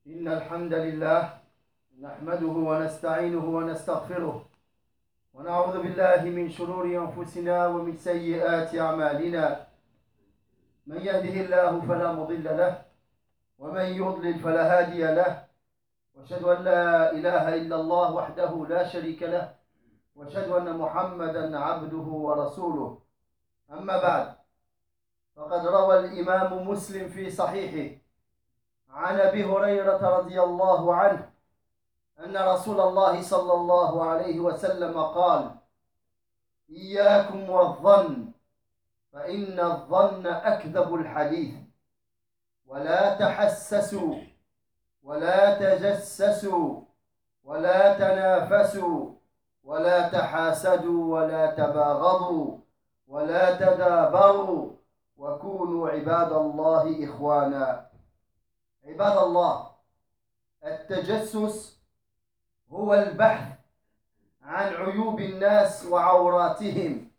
إن الحمد لله نحمده ونستعينه ونستغفره ونعوذ بالله من شرور أنفسنا ومن سيئات أعمالنا. من يهده الله فلا مضل له ومن يضلل فلا هادي له، وأشهد أن لا إله إلا الله وحده لا شريك له، وأشهد أن محمدا عبده ورسوله. أما بعد، فقد روى الإمام مسلم في صحيحه عن أبي هريرة رضي الله عنه أن رسول الله صلى الله عليه وسلم قال: إياكم والظن فإن الظن أكذب الحديث، ولا تحسسوا ولا تجسسوا ولا تنافسوا ولا تحاسدوا ولا تباغضوا ولا تدابروا وكونوا عباد الله إخوانا. عباد الله، التجسس هو البحث عن عيوب الناس وعوراتهم،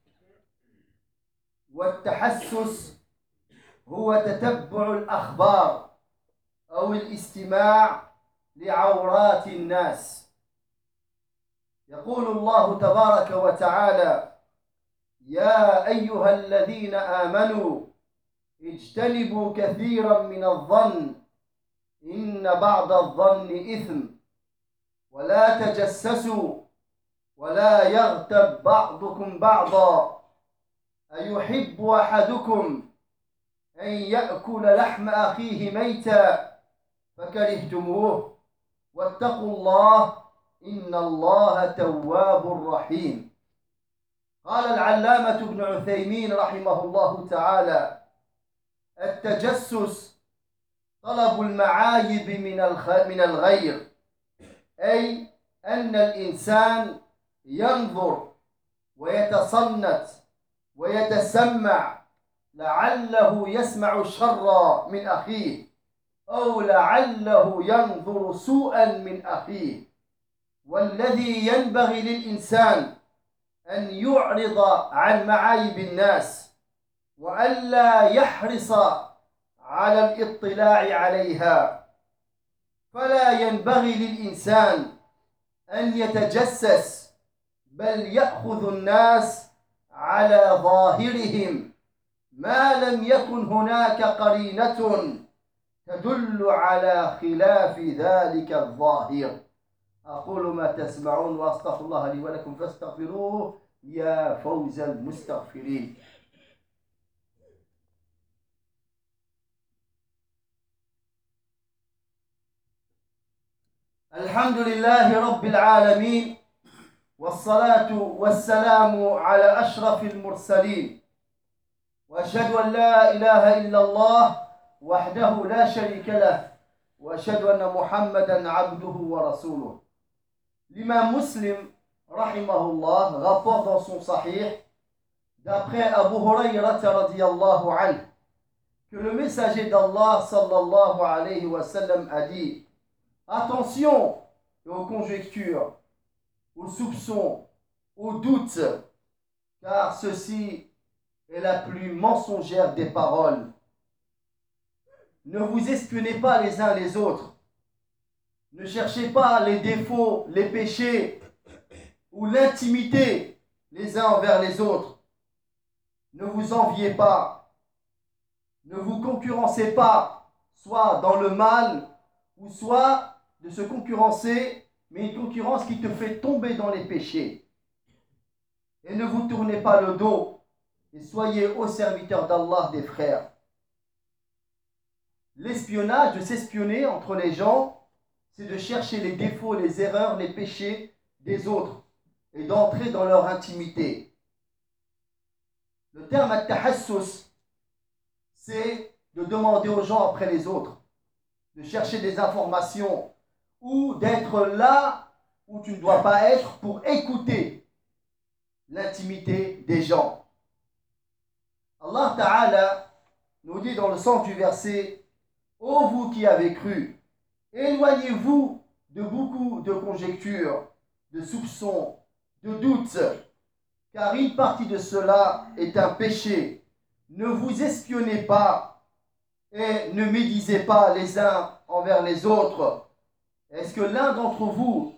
والتحسس هو تتبع الأخبار أو الاستماع لعورات الناس. يقول الله تبارك وتعالى: يا أيها الذين آمنوا اجتنبوا كثيرا من الظن إن بعض الظن إثم، ولا تجسسوا ولا يغتب بعضكم بعضا، أيحب أحدكم أن يأكل لحم أخيه ميتا فكرهتموه، واتقوا الله إن الله تواب رحيم. قال العلامة ابن عثيمين رحمه الله تعالى: التجسس طلب المعايب من الغير، أي أن الإنسان ينظر ويتصنت ويتسمع لعله يسمع الشر من أخيه، أو لعله ينظر سوءا من أخيه. والذي ينبغي للإنسان أن يعرض عن معايب الناس وألا يحرص على الاطلاع عليها. فلا ينبغي للإنسان أن يتجسس، بل يأخذ الناس على ظاهرهم ما لم يكن هناك قرينة تدل على خلاف ذلك الظاهر. أقول ما تسمعون وأستغفر الله لي ولكم فاستغفروه يا فوز المستغفرين. الحمد لله رب العالمين، والصلاة والسلام على أشرف المرسلين، وأشهد أن لا إله إلا الله وحده لا شريك له، وأشهد أن محمدا عبده ورسوله. L'imam Muslim, rahimahullah, rapporte dans son sahih, d'après Abu Hurayrata radiyallahu anhu, que le messager d'Allah sallallahu alayhi wa sallam a dit: attention aux conjectures, aux soupçons, aux doutes, car ceci est la plus mensongère des paroles. Ne vous espionnez pas les uns les autres. Ne cherchez pas les défauts, les péchés ou l'intimité les uns envers les autres. Ne vous enviez pas. Ne vous concurrencez pas, soit dans le mal ou soit de se concurrencer, mais une concurrence qui te fait tomber dans les péchés. Et ne vous tournez pas le dos et soyez aux serviteurs d'Allah des frères. L'espionnage, de s'espionner entre les gens, c'est de chercher les défauts, les erreurs, les péchés des autres et d'entrer dans leur intimité. Le terme at-tahassus, c'est de demander aux gens après les autres, de chercher des informations ou d'être là où tu ne dois pas être pour écouter l'intimité des gens. Allah Ta'ala nous dit dans le sens du verset: ô vous qui avez cru, éloignez-vous de beaucoup de conjectures, de soupçons, de doutes, car une partie de cela est un péché. Ne vous espionnez pas, et ne médisez pas les uns envers les autres. Est-ce que l'un d'entre vous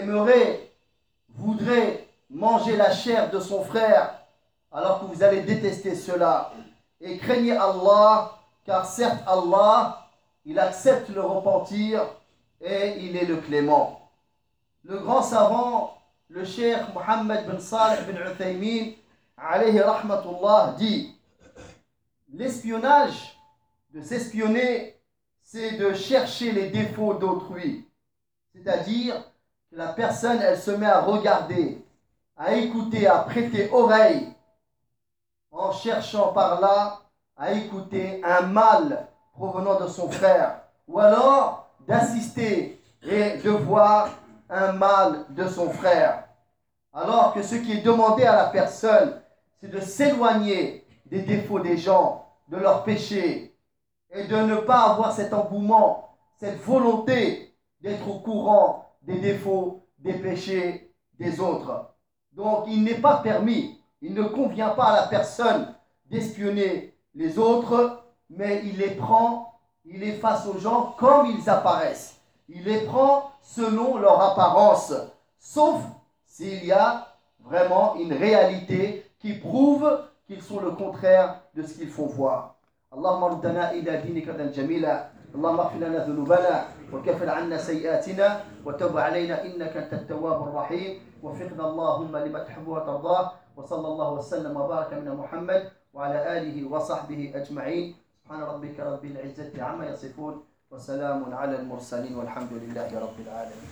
voudrait manger la chair de son frère alors que vous allez détester cela? Et craignez Allah, car certes Allah, il accepte le repentir et il est le clément. Le grand savant, le cheikh Mohammed bin Salih bin Uthaymin, alayhi rahmatullah, dit: l'espionnage, de s'espionner, c'est de chercher les défauts d'autrui. C'est-à-dire que la personne, elle se met à regarder, à écouter, à prêter oreille, en cherchant par là à écouter un mal provenant de son frère, ou alors d'assister et de voir un mal de son frère. Alors que ce qui est demandé à la personne, c'est de s'éloigner des défauts des gens, de leurs péchés, et de ne pas avoir cet engouement, cette volonté d'être au courant des défauts, des péchés des autres. Donc il n'est pas permis, il ne convient pas à la personne d'espionner les autres, mais il les prend, il les face aux gens comme ils apparaissent. Il les prend selon leur apparence, sauf s'il y a vraiment une réalité qui prouve qu'ils sont le contraire de ce qu'ils font voir. اللهم ردنا إلى دينك ردا جميلا، اللهم اغفر لنا ذنوبنا وكفر عنا سيئاتنا وتب علينا إنك أنت التواب الرحيم، وفقنا اللهم لما تحب وترضاه، وصلى الله وسلم وبارك على محمد وعلى آله وصحبه أجمعين. سبحان ربك رب العزة عما يصفون وسلام على المرسلين والحمد لله رب العالمين.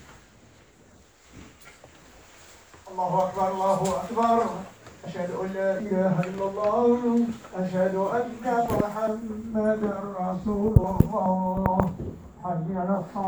الله أكبر الله أكبر، أشهد أن لا إله إلا الله، أشهد أن محمدا رسول الله، حي على الصلاة.